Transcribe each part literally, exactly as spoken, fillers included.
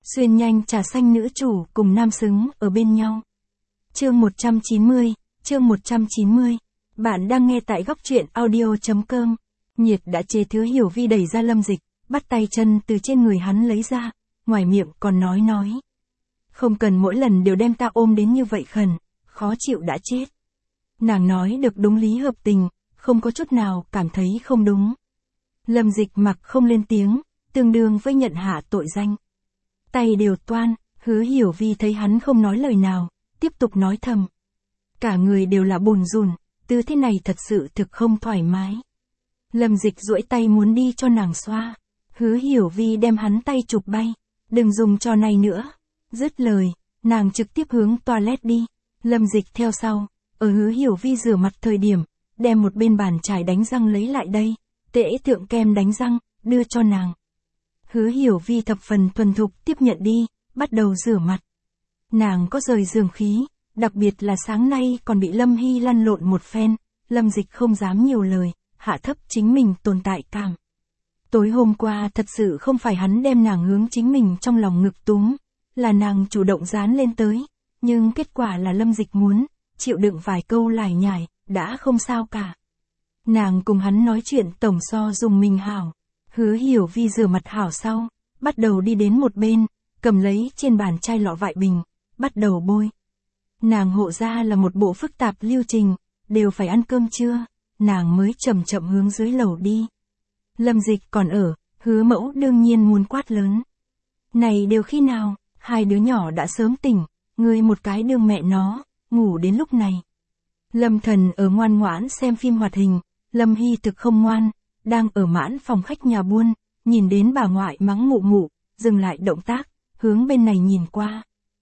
Xuyên nhanh trà xanh nữ chủ cùng nam xứng ở bên nhau. Chương một trăm chín mươi, chương một trăm chín mươi. Bạn đang nghe tại góc truyện audio.com. Nhiệt đã chế thứ Hiểu Vi đẩy ra Lâm Dịch, bắt tay chân từ trên người hắn lấy ra, ngoài miệng còn nói nói. Không cần mỗi lần đều đem ta ôm đến như vậy khẩn, khó chịu đã chết. Nàng nói được đúng lý hợp tình, không có chút nào cảm thấy không đúng. Lâm Dịch mặc không lên tiếng, tương đương với nhận hạ tội danh. Tay đều toan, Hứa Hiểu Vi thấy hắn không nói lời nào, tiếp tục nói thầm. Cả người đều là bùn rùn, tư thế này thật sự thực không thoải mái. Lâm Dịch duỗi tay muốn đi cho nàng xoa. Hứa Hiểu Vi đem hắn tay chụp bay. Đừng dùng trò này nữa. Dứt lời, nàng trực tiếp hướng toilet đi. Lâm Dịch theo sau, ở Hứa Hiểu Vi rửa mặt thời điểm, đem một bên bàn chải đánh răng lấy lại đây, tễ thượng kem đánh răng, đưa cho nàng. Hứa Hiểu Vi thập phần thuần thục tiếp nhận đi, bắt đầu rửa mặt. Nàng có rời giường khí, đặc biệt là sáng nay còn bị Lâm Hy lăn lộn một phen, Lâm Dịch không dám nhiều lời, hạ thấp chính mình tồn tại cảm. Tối hôm qua thật sự không phải hắn đem nàng hướng chính mình trong lòng ngực túm, là nàng chủ động dán lên tới, nhưng kết quả là Lâm Dịch muốn, chịu đựng vài câu lải nhải, đã không sao cả. Nàng cùng hắn nói chuyện tổng so dùng mình hảo. Hứa Hiểu Vi rửa mặt hảo sau, bắt đầu đi đến một bên, cầm lấy trên bàn chai lọ vại bình, bắt đầu bôi. Nàng hộ ra là một bộ phức tạp lưu trình, đều phải ăn cơm trưa, nàng mới chậm chậm hướng dưới lầu đi. Lâm Dịch còn ở, Hứa Mẫu đương nhiên muốn quát lớn. Này đều khi nào, hai đứa nhỏ đã sớm tỉnh, ngươi một cái đương mẹ nó, ngủ đến lúc này. Lâm Thần ở ngoan ngoãn xem phim hoạt hình, Lâm Hy thực không ngoan, đang ở mãn phòng khách nhà buôn, nhìn đến bà ngoại mắng mụ mụ, dừng lại động tác, hướng bên này nhìn qua.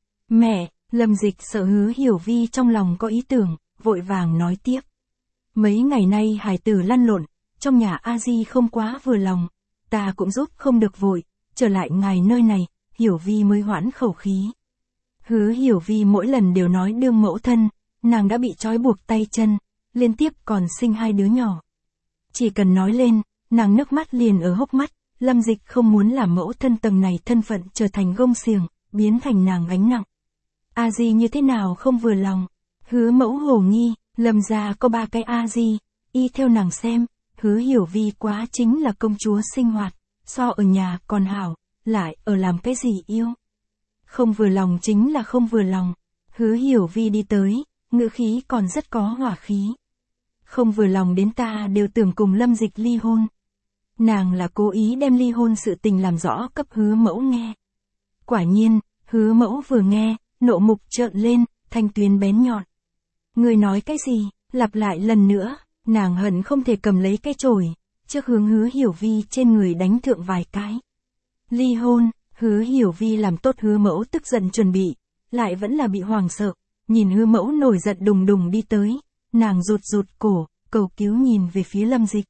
Mẹ, Lâm Dịch sợ Hứa Hiểu Vi trong lòng có ý tưởng, vội vàng nói tiếp. Mấy ngày nay hài tử lăn lộn, trong nhà A Di không quá vừa lòng, ta cũng giúp không được vội, trở lại ngài nơi này, Hiểu Vi mới hoãn khẩu khí. Hứa Hiểu Vi mỗi lần đều nói đương mẫu thân, nàng đã bị trói buộc tay chân, liên tiếp còn sinh hai đứa nhỏ. Chỉ cần nói lên, nàng nước mắt liền ở hốc mắt, Lâm Dịch không muốn làm mẫu thân tầng này thân phận trở thành gông xiềng, biến thành nàng gánh nặng. A Di như thế nào không vừa lòng? Hứa Mẫu hồ nghi, Lâm gia có ba cái A Di, y theo nàng xem, Hứa Hiểu Vi quá chính là công chúa sinh hoạt, so ở nhà còn hảo, lại ở làm cái gì yêu. Không vừa lòng chính là không vừa lòng. Hứa Hiểu Vi đi tới, ngữ khí còn rất có hỏa khí. Không vừa lòng đến ta đều tưởng cùng Lâm Dịch ly hôn. Nàng là cố ý đem ly hôn sự tình làm rõ cấp Hứa Mẫu nghe. Quả nhiên, Hứa Mẫu vừa nghe, nộ mục trợn lên, thanh tuyến bén nhọn. Người nói cái gì, lặp lại lần nữa, nàng hận không thể cầm lấy cái chổi, trước hướng Hứa Hiểu Vi trên người đánh thượng vài cái. Ly hôn, Hứa Hiểu Vi làm tốt Hứa Mẫu tức giận chuẩn bị, lại vẫn là bị hoảng sợ, nhìn Hứa Mẫu nổi giận đùng đùng đi tới, nàng rụt rụt cổ, cầu cứu nhìn về phía Lâm Dịch.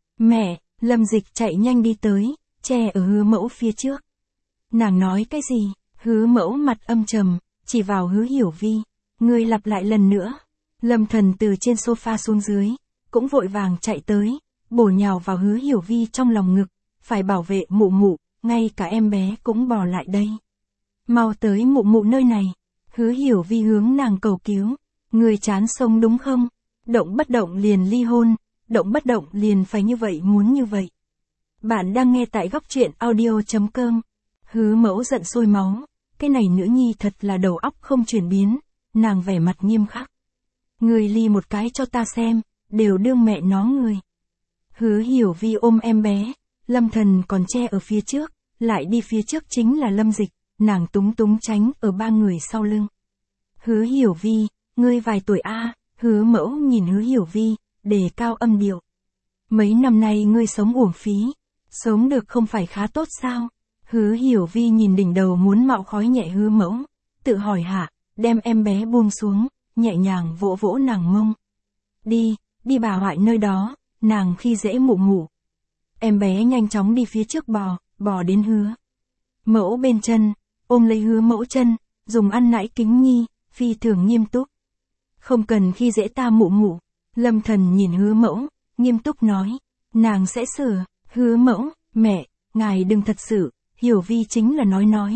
Mẹ, Lâm Dịch chạy nhanh đi tới, che ở Hứa Mẫu phía trước. Nàng nói cái gì, Hứa Mẫu mặt âm trầm, chỉ vào Hứa Hiểu Vi, ngươi lặp lại lần nữa. Lâm Thần từ trên sofa xuống dưới, cũng vội vàng chạy tới, bổ nhào vào Hứa Hiểu Vi trong lòng ngực, phải bảo vệ mụ mụ, ngay cả em bé cũng bò lại đây. Mau tới mụ mụ nơi này. Hứa Hiểu Vi hướng nàng cầu cứu, người chán sống đúng không? Động bất động liền ly hôn, động bất động liền phải như vậy muốn như vậy. Bạn đang nghe tại góc truyện audio.com. Hứa Mẫu giận sôi máu, cái này nữ nhi thật là đầu óc không chuyển biến, nàng vẻ mặt nghiêm khắc. Người ly một cái cho ta xem, đều đương mẹ nó người. Hứa Hiểu Vi ôm em bé, Lâm Thần còn che ở phía trước, lại đi phía trước chính là Lâm Dịch, nàng túng túng tránh ở ba người sau lưng. Hứa Hiểu Vi, ngươi vài tuổi a? Hứa Mẫu nhìn Hứa Hiểu Vi, đề cao âm điệu. Mấy năm nay ngươi sống uổng phí, sống được không phải khá tốt sao? Hứa Hiểu Vi nhìn đỉnh đầu muốn mạo khói nhẹ Hứa Mẫu, tự hỏi hạ, đem em bé buông xuống, nhẹ nhàng vỗ vỗ nàng mông. Đi, đi bà ngoại nơi đó, nàng khi dễ mụ mụ. Em bé nhanh chóng đi phía trước bò, bò đến Hứa Mẫu bên chân, ôm lấy Hứa Mẫu chân, dùng ăn nãi kính nhi, phi thường nghiêm túc. Không cần khi dễ ta mụ mụ. Lâm Thần nhìn Hứa Mẫu, nghiêm túc nói, nàng sẽ sửa. Hứa Mẫu, mẹ, ngài đừng thật sự, Hiểu Vi chính là nói nói,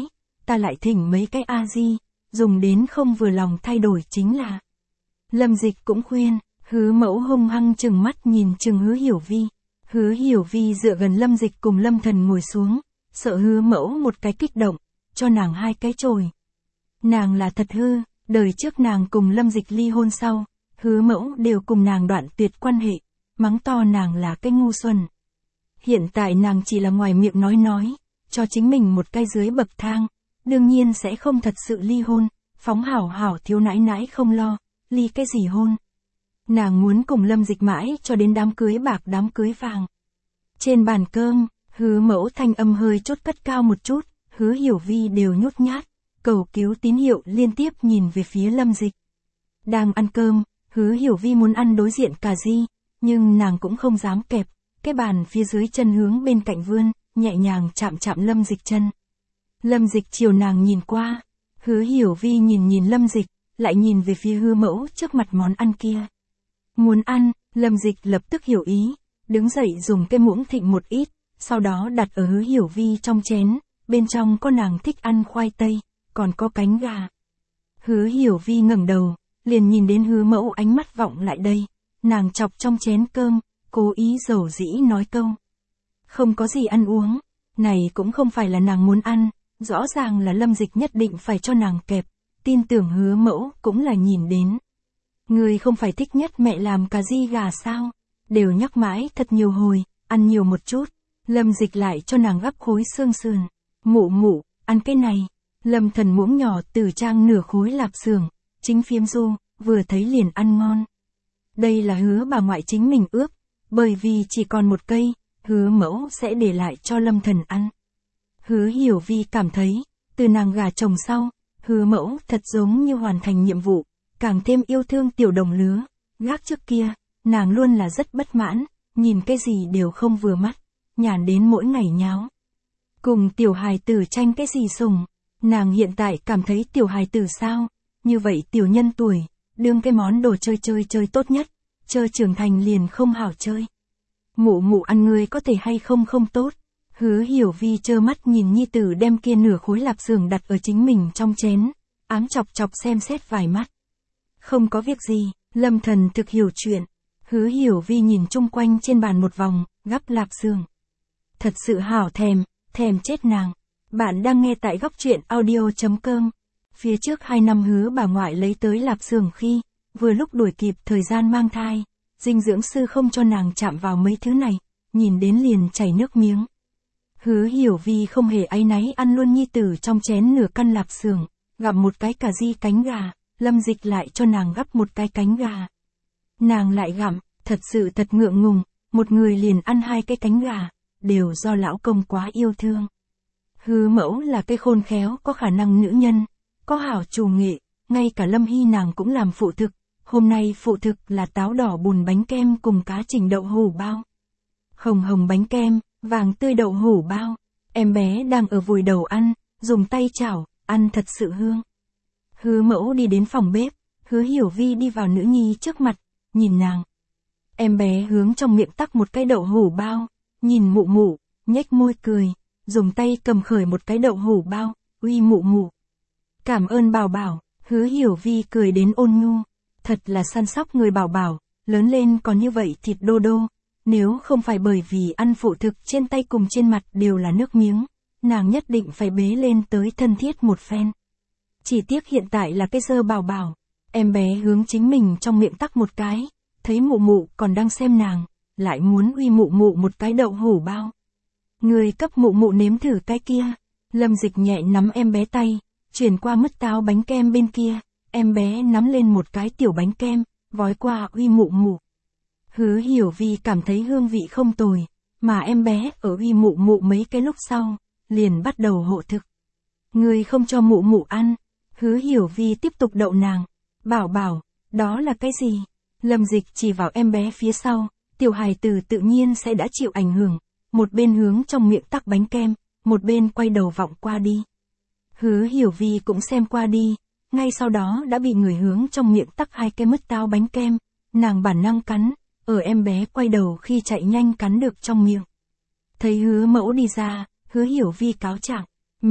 ta lại thỉnh mấy cái A-di, dùng đến không vừa lòng thay đổi chính là. Lâm Dịch cũng khuyên, Hứa Mẫu hung hăng chừng mắt nhìn chừng Hứa Hiểu Vi. Hứa Hiểu Vi dựa gần Lâm Dịch cùng Lâm Thần ngồi xuống, sợ Hứa Mẫu một cái kích động, cho nàng hai cái chổi. Nàng là thật hư, đời trước nàng cùng Lâm Dịch ly hôn sau, Hứa Mẫu đều cùng nàng đoạn tuyệt quan hệ, mắng to nàng là cái ngu xuẩn. Hiện tại nàng chỉ là ngoài miệng nói nói, cho chính mình một cái dưới bậc thang, đương nhiên sẽ không thật sự ly hôn, phóng hảo hảo thiếu nãi nãi không lo, ly cái gì hôn. Nàng muốn cùng Lâm Dịch mãi cho đến đám cưới bạc đám cưới vàng. Trên bàn cơm, Hứa Mẫu thanh âm hơi chốt cất cao một chút, Hứa Hiểu Vi đều nhút nhát, cầu cứu tín hiệu liên tiếp nhìn về phía Lâm Dịch. Đang ăn cơm, Hứa Hiểu Vi muốn ăn đối diện cà ri, nhưng nàng cũng không dám kẹp, cái bàn phía dưới chân hướng bên cạnh vươn, nhẹ nhàng chạm chạm Lâm Dịch chân. Lâm Dịch chiều nàng nhìn qua, Hứa Hiểu Vi nhìn nhìn Lâm Dịch, lại nhìn về phía Hứa Mẫu trước mặt món ăn kia. Muốn ăn, Lâm Dịch lập tức hiểu ý, đứng dậy dùng cái muỗng thịnh một ít, sau đó đặt ở Hứa Hiểu Vi trong chén, bên trong có nàng thích ăn khoai tây, còn có cánh gà. Hứa Hiểu Vi ngẩng đầu, liền nhìn đến Hứa Mẫu ánh mắt vọng lại đây, nàng chọc trong chén cơm, cố ý dầu dĩ nói câu. Không có gì ăn uống, này cũng không phải là nàng muốn ăn, rõ ràng là Lâm Dịch nhất định phải cho nàng kẹp, tin tưởng Hứa Mẫu cũng là nhìn đến. Người không phải thích nhất mẹ làm cà ri gà sao, đều nhắc mãi thật nhiều hồi, ăn nhiều một chút, Lâm Dịch lại cho nàng gắp khối xương sườn. Mụ mụ, ăn cái này. Lâm Thần muỗng nhỏ từ trang nửa khối lạp xưởng, chính phiếm du, vừa thấy liền ăn ngon. Đây là Hứa bà ngoại chính mình ướp, bởi vì chỉ còn một cây, Hứa Mẫu sẽ để lại cho Lâm Thần ăn. Hứa Hiểu Vi cảm thấy, từ nàng gà chồng sau, Hứa Mẫu thật giống như hoàn thành nhiệm vụ, càng thêm yêu thương tiểu đồng lứa. Gác trước kia, nàng luôn là rất bất mãn, nhìn cái gì đều không vừa mắt, nhàn đến mỗi ngày nháo. Cùng tiểu hài tử tranh cái gì sủng, nàng hiện tại cảm thấy tiểu hài tử sao, như vậy tiểu nhân tuổi, đương cái món đồ chơi chơi chơi tốt nhất, chơi trưởng thành liền không hảo chơi. Mụ mụ ăn ngươi có thể hay không không tốt. Hứa Hiểu Vi trơ mắt nhìn nhi tử đem kia nửa khối lạp xưởng đặt ở chính mình trong chén, ám chọc chọc xem xét vài mắt. Không có việc gì, Lâm Thần thực hiểu chuyện. Hứa Hiểu Vi nhìn chung quanh trên bàn một vòng, gắp lạp xưởng. Thật sự hảo thèm, thèm chết nàng. Bạn đang nghe tại góc truyện audio chấm com. Phía trước hai năm Hứa bà ngoại lấy tới lạp xưởng khi, vừa lúc đuổi kịp thời gian mang thai, dinh dưỡng sư không cho nàng chạm vào mấy thứ này, nhìn đến liền chảy nước miếng. Hứa Hiểu Vi không hề áy náy ăn luôn nhi tử trong chén nửa căn lạp xưởng, gặm một cái cà ri cánh gà, Lâm Dịch lại cho nàng gắp một cái cánh gà. Nàng lại gặm, thật sự thật ngượng ngùng, một người liền ăn hai cái cánh gà, đều do lão công quá yêu thương. Hứa Mẫu là cái khôn khéo có khả năng nữ nhân, có hảo chủ nghệ, ngay cả Lâm Hy nàng cũng làm phụ thực, hôm nay phụ thực là táo đỏ bùn bánh kem cùng cá trình đậu hủ bao. Hồng hồng bánh kem, vàng tươi đậu hủ bao, em bé đang ở vùi đầu ăn, dùng tay chảo, ăn thật sự hương. Hứa Mẫu đi đến phòng bếp, Hứa Hiểu Vi đi vào nữ nhi trước mặt, nhìn nàng. Em bé hướng trong miệng tắc một cái đậu hủ bao, nhìn mụ mụ, nhếch môi cười, dùng tay cầm khởi một cái đậu hủ bao, uy mụ mụ. Cảm ơn bảo bảo, Hứa Hiểu Vi cười đến ôn nhu, thật là săn sóc người bảo bảo, lớn lên còn như vậy thịt đô đô, nếu không phải bởi vì ăn phụ thực trên tay cùng trên mặt đều là nước miếng, nàng nhất định phải bế lên tới thân thiết một phen. Chỉ tiếc hiện tại là cái dơ bảo bảo, em bé hướng chính mình trong miệng tắc một cái, thấy mụ mụ còn đang xem nàng, lại muốn uy mụ mụ một cái đậu hủ bao. Người cấp mụ mụ nếm thử cái kia. Lâm Dịch nhẹ nắm em bé tay, chuyển qua mứt táo bánh kem bên kia, em bé nắm lên một cái tiểu bánh kem, vói qua uy mụ mụ. Hứa Hiểu Vi cảm thấy hương vị không tồi, mà em bé ở uy mụ mụ mấy cái lúc sau, liền bắt đầu hộ thực. Người không cho mụ mụ ăn. Hứa Hiểu Vi tiếp tục đậu nàng. Bảo bảo, đó là cái gì? Lâm Dịch chỉ vào em bé phía sau, tiểu hài tử tự nhiên sẽ đã chịu ảnh hưởng, một bên hướng trong miệng tắc bánh kem, một bên quay đầu vọng qua đi. Hứa Hiểu Vi cũng xem qua đi, ngay sau đó đã bị người hướng trong miệng tắc hai cái mứt táo bánh kem, nàng bản năng cắn, ở em bé quay đầu khi chạy nhanh cắn được trong miệng. Thấy Hứa Mẫu đi ra, Hứa Hiểu Vi cáo trạng, mẹ,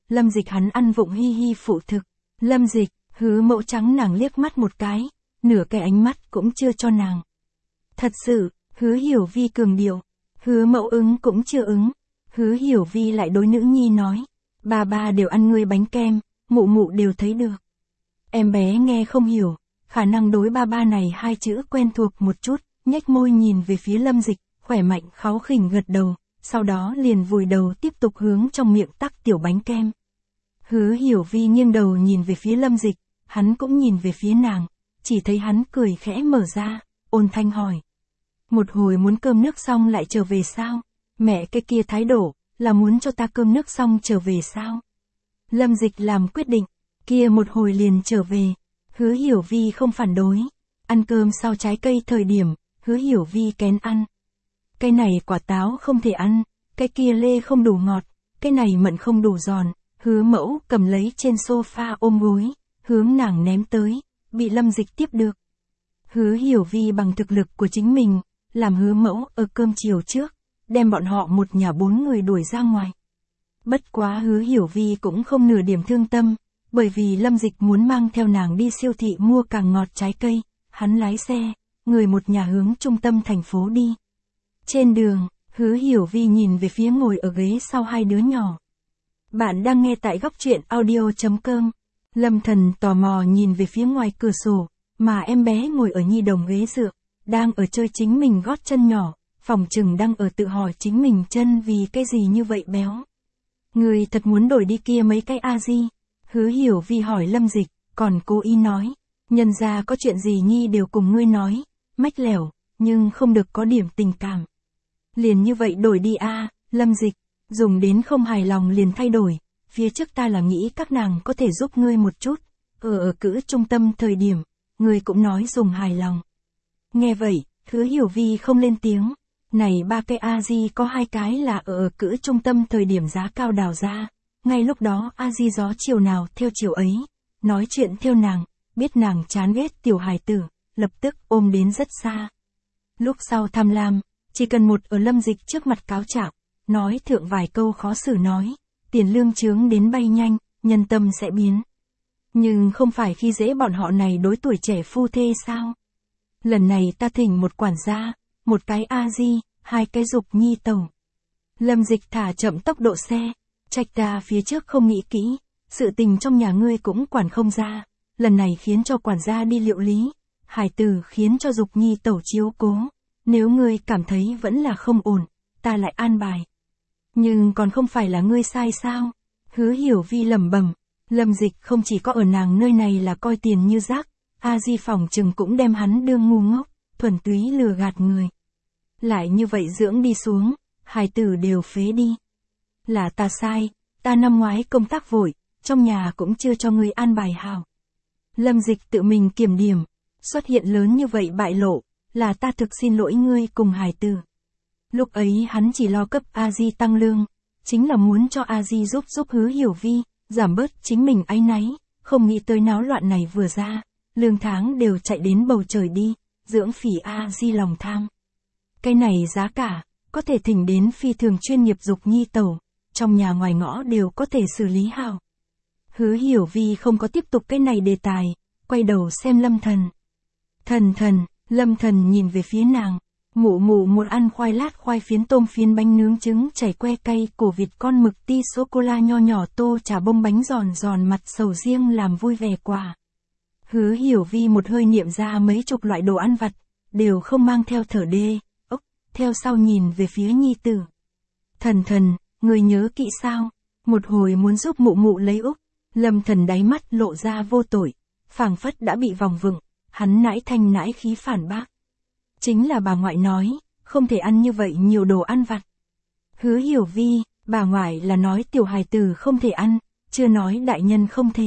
Lâm Dịch hắn ăn vụng hi hi phụ thực. Lâm Dịch, Hứa Mậu trắng nàng liếc mắt một cái, nửa cái ánh mắt cũng chưa cho nàng. Thật sự, Hứa Hiểu Vi cường điệu. Hứa Mậu ứng cũng chưa ứng. Hứa Hiểu Vi lại đối nữ nhi nói, ba ba đều ăn ngươi bánh kem, mụ mụ đều thấy được. Em bé nghe không hiểu, khả năng đối ba ba này hai chữ quen thuộc một chút, nhếch môi nhìn về phía Lâm Dịch, khỏe mạnh kháu khỉnh gật đầu, sau đó liền vùi đầu tiếp tục hướng trong miệng tắc tiểu bánh kem. Hứa Hiểu Vi nghiêng đầu nhìn về phía Lâm Dịch, hắn cũng nhìn về phía nàng, chỉ thấy hắn cười khẽ mở ra, ôn thanh hỏi. Một hồi muốn cơm nước xong lại trở về sao? Mẹ cái kia thái độ, là muốn cho ta cơm nước xong trở về sao? Lâm Dịch làm quyết định, kia một hồi liền trở về. Hứa Hiểu Vi không phản đối. Ăn cơm sau trái cây thời điểm, Hứa Hiểu Vi kén ăn. Cái này quả táo không thể ăn, cái kia lê không đủ ngọt, cái này mận không đủ giòn. Hứa Mẫu cầm lấy trên sofa ôm gối, hướng nàng ném tới, bị Lâm Dịch tiếp được. Hứa Hiểu Vi bằng thực lực của chính mình, làm Hứa Mẫu ở cơm chiều trước, đem bọn họ một nhà bốn người đuổi ra ngoài. Bất quá Hứa Hiểu Vi cũng không nửa điểm thương tâm, bởi vì Lâm Dịch muốn mang theo nàng đi siêu thị mua càng ngọt trái cây, hắn lái xe, người một nhà hướng trung tâm thành phố đi. Trên đường, Hứa Hiểu Vi nhìn về phía ngồi ở ghế sau hai đứa nhỏ. Bạn đang nghe tại góc truyện audio chấm com. Lâm Thần tò mò nhìn về phía ngoài cửa sổ, mà em bé ngồi ở nhi đồng ghế dựa, đang ở chơi chính mình gót chân nhỏ, phòng chừng đang ở tự hỏi chính mình chân vì cái gì như vậy béo. Người thật muốn đổi đi kia mấy cái a di? Hứa Hiểu Vi hỏi Lâm Dịch, còn cố ý nói, nhân ra có chuyện gì nhi đều cùng ngươi nói, mách lẻo, nhưng không được có điểm tình cảm. Liền như vậy đổi đi a, Lâm Dịch, dùng đến không hài lòng liền thay đổi, phía trước ta là nghĩ các nàng có thể giúp ngươi một chút, ở ở cữ trung tâm thời điểm, ngươi cũng nói dùng hài lòng. Nghe vậy, Hứa Hiểu Vi không lên tiếng, này ba cái A-di có hai cái là ở ở cữ trung tâm thời điểm giá cao đào ra, ngay lúc đó A-di gió chiều nào theo chiều ấy, nói chuyện theo nàng, biết nàng chán ghét tiểu hài tử, lập tức ôm đến rất xa. Lúc sau tham lam, chỉ cần một ở Lâm Dịch trước mặt cáo trạng, nói thượng vài câu khó xử nói, tiền lương chướng đến bay nhanh, nhân tâm sẽ biến. Nhưng không phải khi dễ bọn họ này đối tuổi trẻ phu thê sao? Lần này ta thỉnh một quản gia, một cái A-di, hai cái dục nhi tẩu. Lâm Dịch thả chậm tốc độ xe, trạch ta phía trước không nghĩ kỹ, sự tình trong nhà ngươi cũng quản không ra, lần này khiến cho quản gia đi liệu lý, hải tử khiến cho dục nhi tẩu chiếu cố, nếu ngươi cảm thấy vẫn là không ổn, ta lại an bài. Nhưng còn không phải là ngươi sai sao? Hứa Hiểu Vi lẩm bẩm, Lâm Dịch không chỉ có ở nàng nơi này là coi tiền như rác, A-di phòng chừng cũng đem hắn đương ngu ngốc, thuần túy lừa gạt người. Lại như vậy dưỡng đi xuống, hài tử đều phế đi. Là ta sai, ta năm ngoái công tác vội, trong nhà cũng chưa cho ngươi an bài hào. Lâm Dịch tự mình kiểm điểm, xuất hiện lớn như vậy bại lộ, là ta thực xin lỗi ngươi cùng hài tử. Lúc ấy hắn chỉ lo cấp A-di tăng lương, chính là muốn cho A-di giúp giúp Hứa Hiểu Vi, giảm bớt chính mình áy náy, không nghĩ tới náo loạn này vừa ra, lương tháng đều chạy đến bầu trời đi, dưỡng phỉ A-di lòng tham. Cái này giá cả, có thể thỉnh đến phi thường chuyên nghiệp dục nhi tẩu, trong nhà ngoài ngõ đều có thể xử lý hào. Hứa Hiểu Vi không có tiếp tục cái này đề tài, quay đầu xem Lâm Thần. Thần thần, Lâm Thần nhìn về phía nàng, mụ mụ một ăn khoai lát khoai phiến tôm phiến bánh nướng trứng chảy que cay cổ vịt con mực ti sô-cô-la nho nhỏ tô trà bông bánh giòn giòn mặt sầu riêng làm vui vẻ quà. Hứa Hiểu Vi một hơi niệm ra mấy chục loại đồ ăn vặt, đều không mang theo thở đê, ốc, theo sau nhìn về phía nhi tử. Thần thần, người nhớ kỹ sao, một hồi muốn giúp mụ mụ lấy úc, Lâm Thần đáy mắt lộ ra vô tội, phảng phất đã bị vòng vựng, hắn nãi thanh nãi khí phản bác. Chính là bà ngoại nói, không thể ăn như vậy nhiều đồ ăn vặt. Hứa Hiểu Vi, bà ngoại là nói tiểu hài tử không thể ăn, chưa nói đại nhân không thể.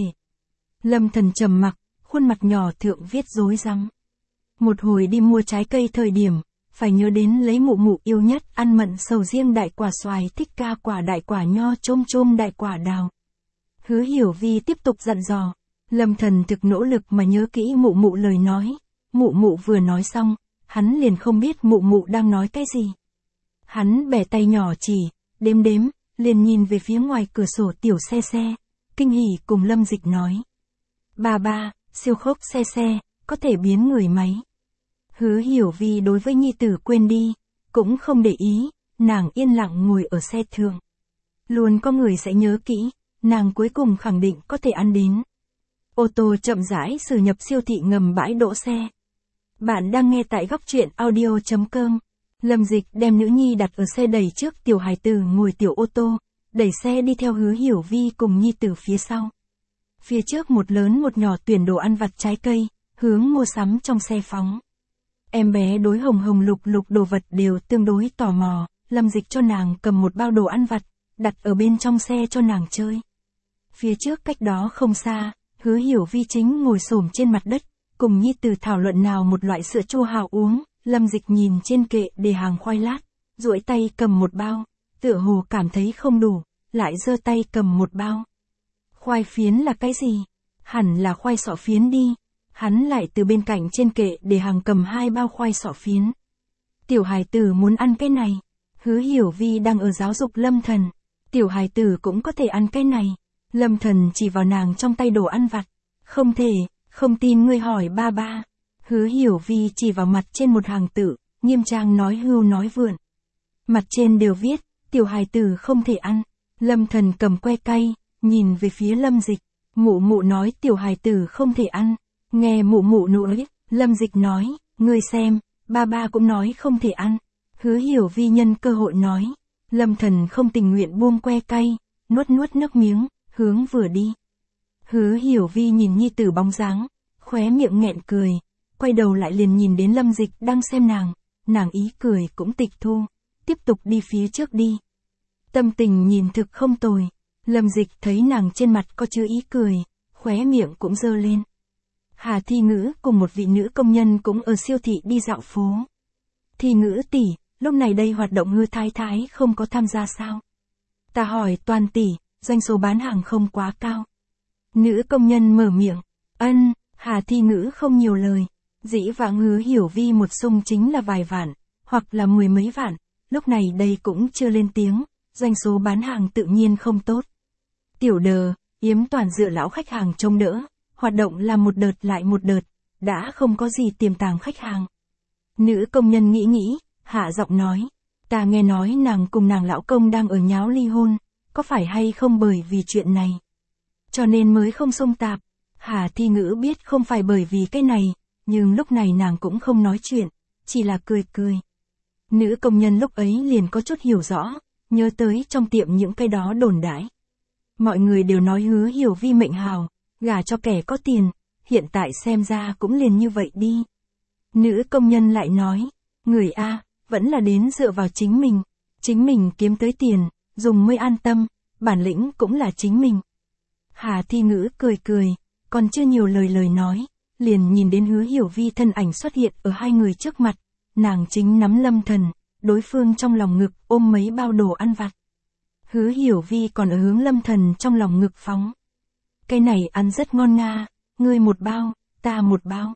Lâm Thần trầm mặc, khuôn mặt nhỏ thượng viết rối rắm. Một hồi đi mua trái cây thời điểm, phải nhớ đến lấy mụ mụ yêu nhất ăn mận sầu riêng đại quả xoài thích ca quả đại quả nho chôm chôm đại quả đào. Hứa Hiểu Vi tiếp tục dặn dò, Lâm Thần thực nỗ lực mà nhớ kỹ mụ mụ lời nói, mụ mụ vừa nói xong, hắn liền không biết mụ mụ đang nói cái gì. Hắn bẻ tay nhỏ chỉ, đếm đếm, liền nhìn về phía ngoài cửa sổ tiểu xe xe, kinh hỉ cùng Lâm Dịch nói. Ba ba, siêu khốc xe xe, có thể biến người máy. Hứa Hiểu Vi đối với nhi tử quên đi, cũng không để ý, nàng yên lặng ngồi ở xe thường. Luôn có người sẽ nhớ kỹ, nàng cuối cùng khẳng định có thể ăn đến. Ô tô chậm rãi xử nhập siêu thị ngầm bãi đỗ xe. Bạn đang nghe tại góc truyện audio chấm com. Lâm Dịch đem nữ nhi đặt ở xe đẩy trước, tiểu hài tử ngồi tiểu ô tô, đẩy xe đi theo Hứa Hiểu Vi cùng nhi tử phía sau. Phía trước một lớn một nhỏ tuyển đồ ăn vặt trái cây, hướng mua sắm trong xe phóng. Em bé đối hồng hồng lục lục đồ vật đều tương đối tò mò, Lâm Dịch cho nàng cầm một bao đồ ăn vặt, đặt ở bên trong xe cho nàng chơi. Phía trước cách đó không xa, Hứa Hiểu Vi chính ngồi xổm trên mặt đất, cùng nhi tử thảo luận nào một loại sữa chua hào uống. Lâm Dịch nhìn trên kệ để hàng khoai lát, duỗi tay cầm một bao, tựa hồ cảm thấy không đủ, lại giơ tay cầm một bao. Khoai phiến là cái gì? Hẳn là khoai sọ phiến đi. Hắn lại từ bên cạnh trên kệ để hàng cầm hai bao khoai sọ phiến. Tiểu hài tử muốn ăn cái này. Hứa Hiểu Vi đang ở giáo dục Lâm Thần. Tiểu hài tử cũng có thể ăn cái này. Lâm Thần chỉ vào nàng trong tay đồ ăn vặt. Không thể, không tin ngươi hỏi ba ba. Hứa Hiểu Vi chỉ vào mặt trên một hàng tự, nghiêm trang nói hưu nói vượn. Mặt trên đều viết, tiểu hài tử không thể ăn. Lâm Thần cầm que cay, nhìn về phía Lâm Dịch. Mụ mụ nói tiểu hài tử không thể ăn. Nghe mụ mụ nói, Lâm Dịch nói, ngươi xem, ba ba cũng nói không thể ăn. Hứa Hiểu Vi nhân cơ hội nói. Lâm Thần không tình nguyện buông que cay, nuốt nuốt nước miếng, hướng vừa đi. Hứa Hiểu Vi nhìn nhi tử bóng dáng, khóe miệng nghẹn cười. Quay đầu lại liền nhìn đến Lâm Dịch đang xem nàng, nàng ý cười cũng tịch thu, tiếp tục đi phía trước đi. Tâm tình nhìn thực không tồi, Lâm Dịch thấy nàng trên mặt có chứa ý cười, khóe miệng cũng dơ lên. Hà Thi Ngữ cùng một vị nữ công nhân cũng ở siêu thị đi dạo phố. Thi Ngữ tỷ, lúc này đây hoạt động Hứa Thái Thái không có tham gia sao? Ta hỏi Toàn tỷ, doanh số bán hàng không quá cao. Nữ công nhân mở miệng, ân, Hà Thi Ngữ không nhiều lời. Dĩ vãng Hứa Hiểu Vi một xung chính là vài vạn, hoặc là mười mấy vạn, lúc này đây cũng chưa lên tiếng, doanh số bán hàng tự nhiên không tốt. Tiểu Đờ, Yếm toàn dựa lão khách hàng trông đỡ, hoạt động là một đợt lại một đợt, đã không có gì tiềm tàng khách hàng. Nữ công nhân nghĩ nghĩ, hạ giọng nói, ta nghe nói nàng cùng nàng lão công đang ở nháo ly hôn, có phải hay không bởi vì chuyện này? Cho nên mới không xông tạp. Hà Thi Ngữ biết không phải bởi vì cái này. Nhưng lúc này nàng cũng không nói chuyện, chỉ là cười cười. Nữ công nhân lúc ấy liền có chút hiểu rõ, nhớ tới trong tiệm những cái đó đồn đãi. Mọi người đều nói Hứa Hiểu Vi mệnh hào, gả cho kẻ có tiền, hiện tại xem ra cũng liền như vậy đi. Nữ công nhân lại nói, người A, vẫn là đến dựa vào chính mình, chính mình kiếm tới tiền, dùng mới an tâm, bản lĩnh cũng là chính mình. Hà Thi Ngữ cười cười, còn chưa nhiều lời lời nói. Liền nhìn đến Hứa Hiểu Vi thân ảnh xuất hiện ở hai người trước mặt, nàng chính nắm Lâm Thần, đối phương trong lòng ngực ôm mấy bao đồ ăn vặt. Hứa Hiểu Vi còn ở hướng Lâm Thần trong lòng ngực phóng. Cái này ăn rất ngon nga, ngươi một bao, ta một bao.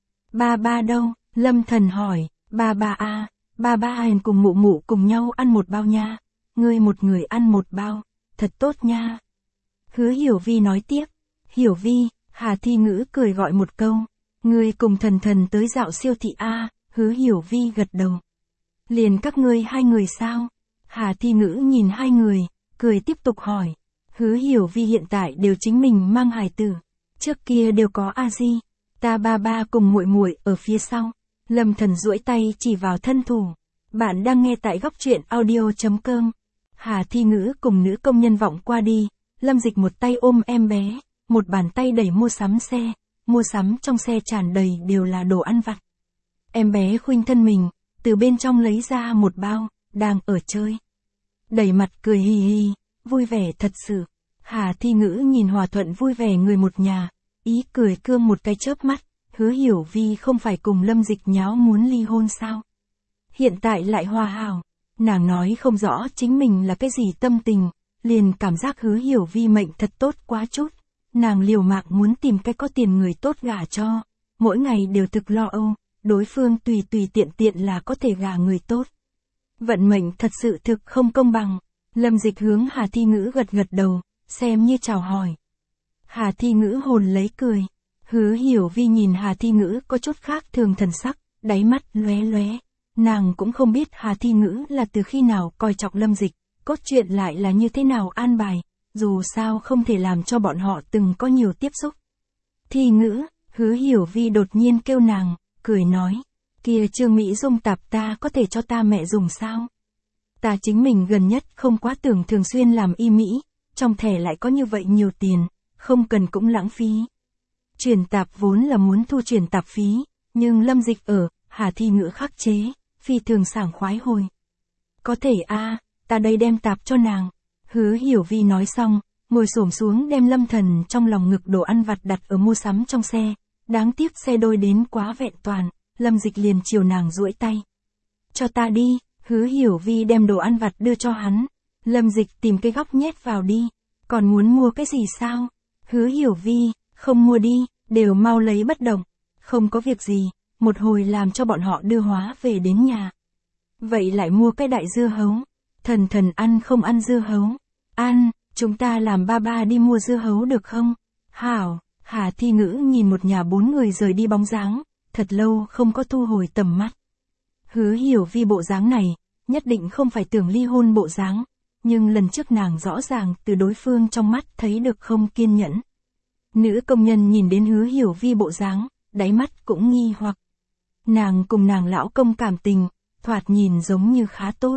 Ba ba đâu? Lâm Thần hỏi, ba ba a, ba ba hèn cùng mụ mụ cùng nhau ăn một bao nha, ngươi một người ăn một bao, thật tốt nha. Hứa Hiểu Vi nói tiếp, Hiểu Vi. Hà Thi Ngữ cười gọi một câu, ngươi cùng Thần Thần tới dạo siêu thị A, Hứa Hiểu Vi gật đầu. Liền các ngươi hai người sao? Hà Thi Ngữ nhìn hai người, cười tiếp tục hỏi. Hứa Hiểu Vi hiện tại đều chính mình mang hài tử, trước kia đều có A Di, ta ba ba cùng muội muội ở phía sau. Lâm Thần duỗi tay chỉ vào thân thủ. Bạn đang nghe tại góc truyện audio chấm com. Hà Thi Ngữ cùng nữ công nhân vọng qua đi, Lâm Dịch một tay ôm em bé. Một bàn tay đẩy mua sắm xe, mua sắm trong xe tràn đầy đều là đồ ăn vặt. Em bé khuynh thân mình, từ bên trong lấy ra một bao, đang ở chơi. Đẩy mặt cười hì hì, vui vẻ thật sự. Hà Thi Ngữ nhìn hòa thuận vui vẻ người một nhà, ý cười cương một cái chớp mắt, Hứa Hiểu Vi không phải cùng Lâm Dịch nháo muốn ly hôn sao? Hiện tại lại hòa hảo, nàng nói không rõ chính mình là cái gì tâm tình, liền cảm giác Hứa Hiểu Vi mệnh thật tốt quá chút. Nàng liều mạng muốn tìm cái có tiền người tốt gả cho, mỗi ngày đều thực lo âu, đối phương tùy tùy tiện tiện là có thể gả người tốt. Vận mệnh thật sự thực không công bằng. Lâm Dịch hướng Hà Thi Ngữ gật gật đầu, xem như chào hỏi. Hà Thi Ngữ hồn lấy cười. Hứa Hiểu Vi nhìn Hà Thi Ngữ có chút khác thường thần sắc, đáy mắt lóe lóe. Nàng cũng không biết Hà Thi Ngữ là từ khi nào coi trọng Lâm Dịch, cốt truyện lại là như thế nào an bài, dù sao không thể làm cho bọn họ từng có nhiều tiếp xúc. Thi Ngữ, Hứa Hiểu Vi đột nhiên kêu nàng, cười nói, kia Trương Mỹ Dung tạp ta có thể cho ta mẹ dùng sao? Ta chính mình gần nhất không quá tưởng thường xuyên làm y mỹ, trong thẻ lại có như vậy nhiều tiền, không cần cũng lãng phí. Chuyển tạp vốn là muốn thu chuyển tạp phí, nhưng Lâm Dịch ở, Hà Thi Ngữ khắc chế, phi thường sảng khoái hồi. Có thể a, ta đây đem tạp cho nàng. Hứa Hiểu Vi nói xong, ngồi xổm xuống đem Lâm Thần trong lòng ngực đồ ăn vặt đặt ở mua sắm trong xe. Đáng tiếc xe đôi đến quá vẹn toàn, Lâm Dịch liền chiều nàng duỗi tay. Cho ta đi, Hứa Hiểu Vi đem đồ ăn vặt đưa cho hắn. Lâm Dịch tìm cái góc nhét vào đi. Còn muốn mua cái gì sao? Hứa Hiểu Vi, không mua đi, đều mau lấy bất động. Không có việc gì, một hồi làm cho bọn họ đưa hóa về đến nhà. Vậy lại mua cái đại dưa hấu. Thần thần ăn không ăn dưa hấu? Ăn, chúng ta làm ba ba đi mua dưa hấu được không? Hảo. Hà Thi Ngữ nhìn một nhà bốn người rời đi bóng dáng, thật lâu không có thu hồi tầm mắt. Hứa Hiểu Vi bộ dáng này, nhất định không phải tưởng ly hôn bộ dáng, nhưng lần trước nàng rõ ràng từ đối phương trong mắt thấy được không kiên nhẫn. Nữ công nhân nhìn đến Hứa Hiểu Vi bộ dáng, đáy mắt cũng nghi hoặc. Nàng cùng nàng lão công cảm tình, thoạt nhìn giống như khá tốt.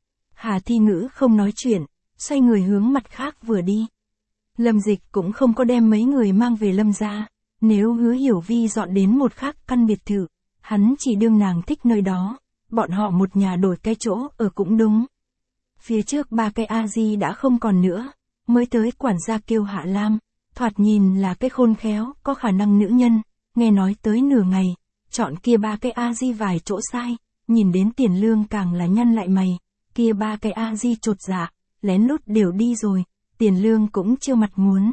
Hà Thi Ngữ không nói chuyện, xoay người hướng mặt khác vừa đi. Lâm Dịch cũng không có đem mấy người mang về Lâm gia, nếu Hứa Hiểu Vi dọn đến một khác căn biệt thự, hắn chỉ đương nàng thích nơi đó, bọn họ một nhà đổi cái chỗ ở cũng đúng. Phía trước ba cái A-di đã không còn nữa, mới tới quản gia kêu Hạ Lam, thoạt nhìn là cái khôn khéo, có khả năng nữ nhân, nghe nói tới nửa ngày, chọn kia ba cái A-di vài chỗ sai, nhìn đến tiền lương càng là nhăn lại mày, kia ba cái A-di chột dạ, lén lút đều đi rồi. Tiền lương cũng chưa mặt muốn.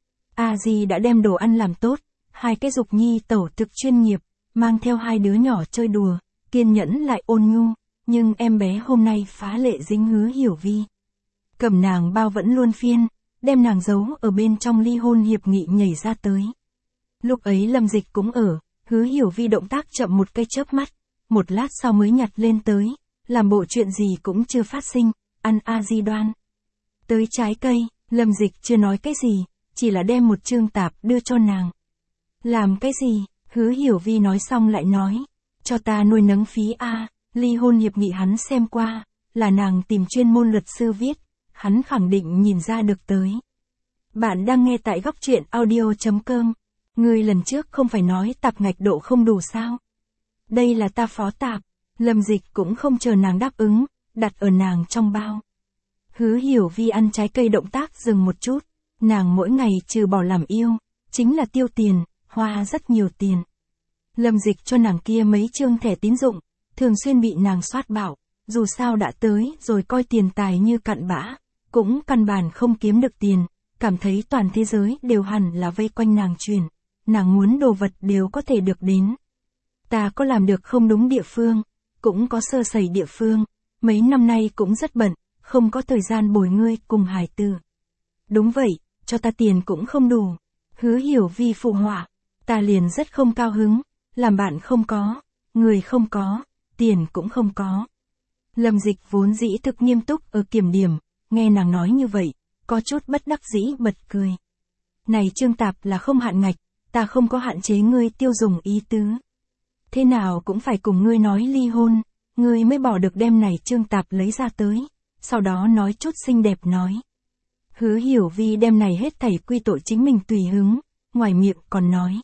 A Di đã đem đồ ăn làm tốt, hai cái dục nhi tẩu thực chuyên nghiệp, mang theo hai đứa nhỏ chơi đùa, kiên nhẫn lại ôn nhu, nhưng em bé hôm nay phá lệ dính Hứa Hiểu Vi. Cầm nàng bao vẫn luôn phiên, đem nàng giấu ở bên trong ly hôn hiệp nghị nhảy ra tới. Lúc ấy Lâm Dịch cũng ở, Hứa Hiểu Vi động tác chậm một cái chớp mắt, một lát sau mới nhặt lên tới, làm bộ chuyện gì cũng chưa phát sinh, ăn A Di đoan. Tới trái cây. Lâm Dịch chưa nói cái gì, chỉ là đem một chương tạp đưa cho nàng. Làm cái gì? Hứa Hiểu Vi nói xong lại nói, cho ta nuôi nấng phí a, ly hôn hiệp nghị hắn xem qua, là nàng tìm chuyên môn luật sư viết, hắn khẳng định nhìn ra được tới. Bạn đang nghe tại góc truyện audio chấm com. Người lần trước không phải nói tạp ngạch độ không đủ sao? Đây là ta phó tạp. Lâm Dịch cũng không chờ nàng đáp ứng, đặt ở nàng trong bao. Hứa Hiểu Vi ăn trái cây động tác dừng một chút, nàng mỗi ngày trừ bỏ làm yêu, chính là tiêu tiền, hoa rất nhiều tiền. Lâm Dịch cho nàng kia mấy chương thẻ tín dụng, thường xuyên bị nàng soát bảo, dù sao đã tới rồi coi tiền tài như cặn bã, cũng căn bản không kiếm được tiền, cảm thấy toàn thế giới đều hẳn là vây quanh nàng chuyển, nàng muốn đồ vật đều có thể được đến. Ta có làm được không đúng địa phương, cũng có sơ sẩy địa phương, mấy năm nay cũng rất bận. Không có thời gian bồi ngươi cùng hài tử. Đúng vậy, cho ta tiền cũng không đủ. Hứa Hiểu Vi phụ họa, ta liền rất không cao hứng, làm bạn không có, người không có, tiền cũng không có. Lâm Dịch vốn dĩ thực nghiêm túc ở kiểm điểm, nghe nàng nói như vậy, có chút bất đắc dĩ bật cười. Này chương tạp là không hạn ngạch, ta không có hạn chế ngươi tiêu dùng ý tứ. Thế nào cũng phải cùng ngươi nói ly hôn, ngươi mới bỏ được đem này chương tạp lấy ra tới. Sau đó nói chút xinh đẹp nói. Hứa Hiểu Vi đem này hết thảy quy tội chính mình tùy hứng, ngoài miệng còn nói.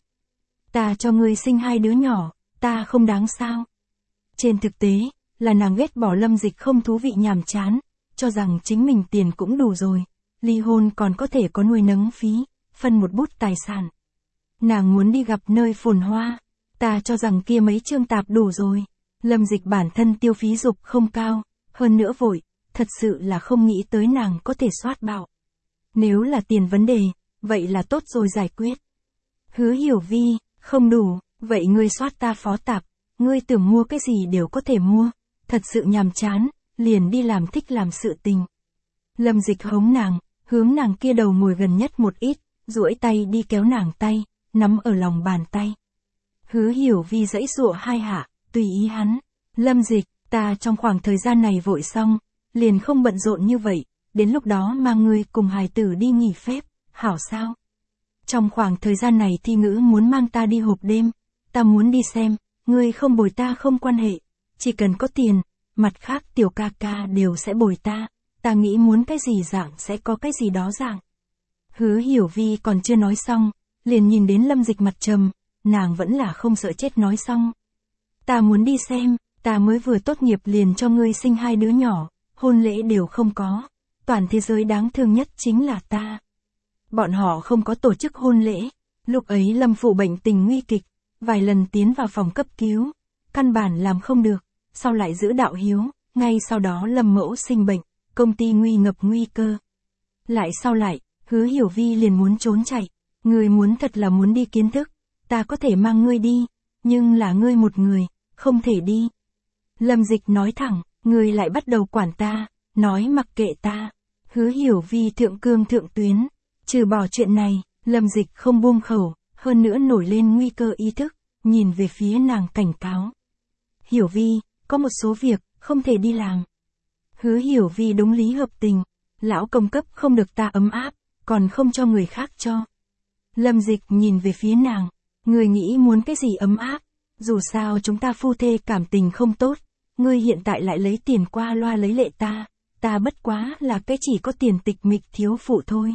Ta cho ngươi sinh hai đứa nhỏ, ta không đáng sao. Trên thực tế, là nàng ghét bỏ Lâm Dịch không thú vị nhàm chán, cho rằng chính mình tiền cũng đủ rồi, ly hôn còn có thể có nuôi nấng phí, phân một bút tài sản. Nàng muốn đi gặp nơi phồn hoa, ta cho rằng kia mấy chương tạp đủ rồi. Lâm Dịch bản thân tiêu phí dục không cao, hơn nữa vội. Thật sự là không nghĩ tới nàng có thể soát bạo. Nếu là tiền vấn đề, vậy là tốt rồi giải quyết. Hứa Hiểu Vi, không đủ, vậy ngươi soát ta phó tạp, ngươi tưởng mua cái gì đều có thể mua, thật sự nhàm chán, liền đi làm thích làm sự tình. Lâm Dịch hống nàng, hướng nàng kia đầu ngồi gần nhất một ít, duỗi tay đi kéo nàng tay, nắm ở lòng bàn tay. Hứa Hiểu Vi giãy giụa hai hạ, tùy ý hắn. Lâm Dịch, ta trong khoảng thời gian này vội xong, liền không bận rộn như vậy, đến lúc đó mang ngươi cùng hài tử đi nghỉ phép, hảo sao? Trong khoảng thời gian này Thi Ngữ muốn mang ta đi hộp đêm, ta muốn đi xem, ngươi không bồi ta không quan hệ, chỉ cần có tiền, mặt khác tiểu ca ca đều sẽ bồi ta, ta nghĩ muốn cái gì dạng sẽ có cái gì đó dạng. Hứa Hiểu Vi còn chưa nói xong, liền nhìn đến Lâm Dịch mặt trầm, nàng vẫn là không sợ chết nói xong. Ta muốn đi xem, ta mới vừa tốt nghiệp liền cho ngươi sinh hai đứa nhỏ, hôn lễ đều không có, toàn thế giới đáng thương nhất chính là ta. Bọn họ không có tổ chức hôn lễ, lúc ấy Lâm phụ bệnh tình nguy kịch, vài lần tiến vào phòng cấp cứu, căn bản làm không được, sau lại giữ đạo hiếu, ngay sau đó Lâm mẫu sinh bệnh, công ty nguy ngập nguy cơ. Lại sau lại, Hứa Hiểu Vi liền muốn trốn chạy, ngươi muốn thật là muốn đi kiến thức, ta có thể mang ngươi đi, nhưng là ngươi một người, không thể đi. Lâm Dịch nói thẳng, ngươi lại bắt đầu quản ta, nói mặc kệ ta. Hứa Hiểu Vi thượng cương thượng tuyến, trừ bỏ chuyện này, Lâm Dịch không buông khẩu, hơn nữa nổi lên nguy cơ ý thức, nhìn về phía nàng cảnh cáo. Hiểu Vi, có một số việc, không thể đi làm. Hứa Hiểu Vi đúng lý hợp tình, lão công cấp không được ta ấm áp, còn không cho người khác cho. Lâm Dịch nhìn về phía nàng, người nghĩ muốn cái gì ấm áp, dù sao chúng ta phu thê cảm tình không tốt, ngươi hiện tại lại lấy tiền qua loa lấy lệ ta, ta bất quá là cái chỉ có tiền tịch mịch thiếu phụ thôi.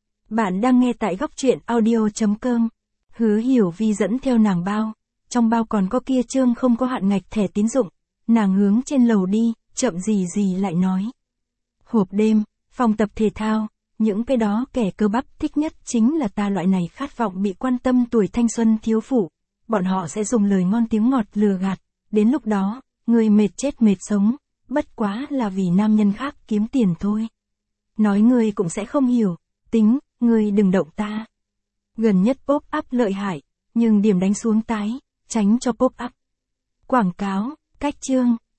Bạn đang nghe tại góc truyện audio chấm com. Hứa Hiểu Vi dẫn theo nàng bao, trong bao còn có kia trương không có hạn ngạch thẻ tín dụng, nàng hướng trên lầu đi, chậm gì gì lại nói. Hộp đêm, phòng tập thể thao, những cái đó kẻ cơ bắp thích nhất chính là ta loại này khát vọng bị quan tâm tuổi thanh xuân thiếu phụ, bọn họ sẽ dùng lời ngon tiếng ngọt lừa gạt, đến lúc đó, người mệt chết mệt sống, bất quá là vì nam nhân khác kiếm tiền thôi. Nói người cũng sẽ không hiểu, tính, người đừng động ta. Gần nhất pop up lợi hại, nhưng điểm đánh xuống tái, tránh cho pop up. Quảng cáo, cách chương.